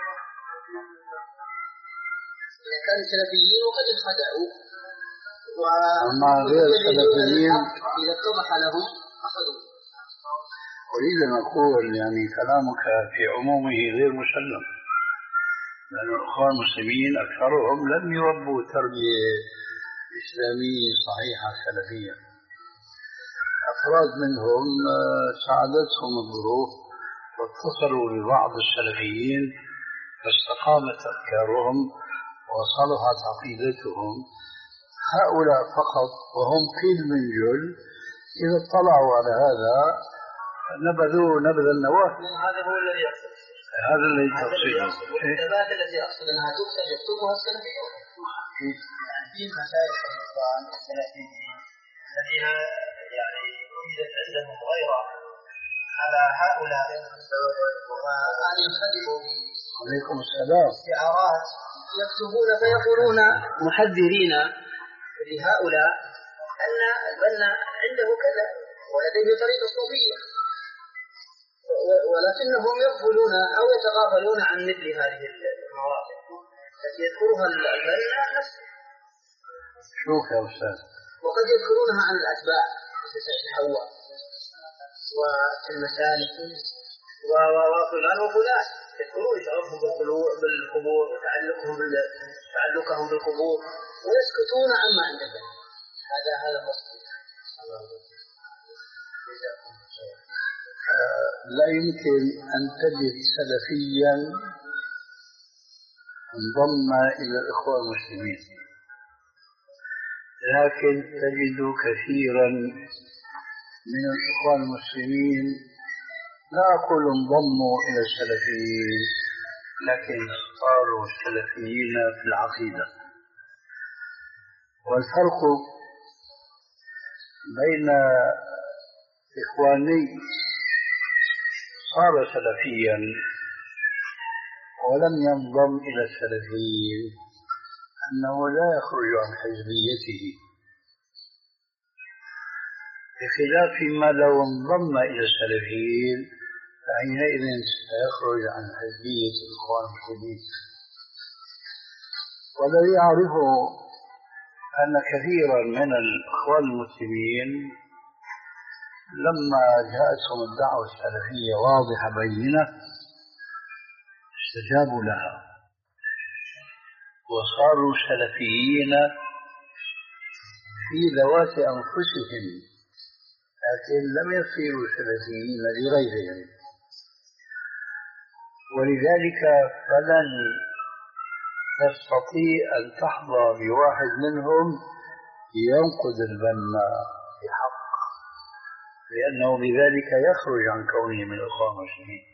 إذا كانوا سلفيين وقد انخدعوا، أما غير سلفيين إذا اتضح لهم أخذوا. أريد أن أقول يعني كلامك في عمومه غير مسلم، لأن الأخوان المسلمين أكثرهم لم يربوا تربية إسلامية صحيحة سلفية. أفراد منهم ساعدتهم الظروف واتصلوا ببعض السلفيين فاستقامت أفكارهم وصلحت عقيدتهم. هؤلاء فقط وهم قيل من جل إذا اطلعوا على هذا نبذوا نبذ النواة. هذا هو الذي أقصد. هذا الذي تقصده. والكتابات التي أقصد أنها تكتب يكتبها السلفيون. في مشايخ الإخوان السلفيين الذين يعني وجدت عندهم غيرة على هؤلاء وأن ينخدعوا عليكم السلام استعارات يكتبون فيقولون محذرين لهؤلاء أن البنا عنده كذا ولديه طريقة صوفية، ولكنهم يغفلون أو يتغافلون عن مثل هذه المواقف التي يذكرها البنا نفسه. شوف يا أستاذ، وقد يذكرونها عن الأتباع مثل سعيد حواء والمسالك وفلان وفلان، يذكرون شرفهم بالقبور وتعلقهم تعلقهم بالقبور ويسكتون عما عندهم. هذا هذا مصدر. لا يمكن أن تجد سلفيا انضم إلى الإخوان المسلمين، لكن تجد كثيرا من الإخوان المسلمين لا أقول انضموا إلى السلفيين لكن صاروا سلفيين في العقيدة. والفرق بين إخواني صار سلفيا ولم ينضم إلى السلفيين أنه لا يخرج عن حزبيته، بخلاف ما لو انضم إلى السلفيين فحينئذ سيخرج عن حزبية الإخوان المسلمين. والذي أعرفه أن كثيرا من الإخوان المسلمين لما جاءتهم الدعوة السلفية واضحة بينة استجابوا لها وصاروا سلفيين في ذوات أنفسهم، لكن لم يصيروا سلفيين لغيرهم. ولذلك فلن تستطيع أن تحظى بواحد منهم ينقذ البنا بحق، لأنه بذلك يخرج عن كونه من الإخوان المسلمين.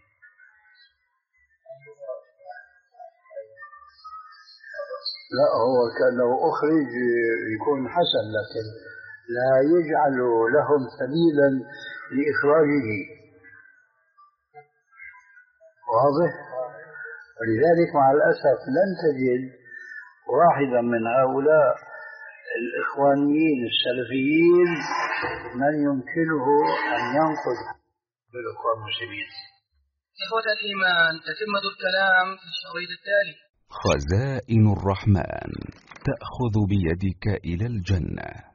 لا، هو كان لو أخرج يكون حسن، لكن لا يجعل لهم سبيلا لإخراجه. واضح؟ ولذلك مع الأسف لن تجد واحدا من هؤلاء الإخوانيين السلفيين من يمكنه أن ينقذ بالإخوان المسلمين. إخوة الإيمان، تتمة الكلام في الشريط التالي. خزائن الرحمن تأخذ بيدك إلى الجنة.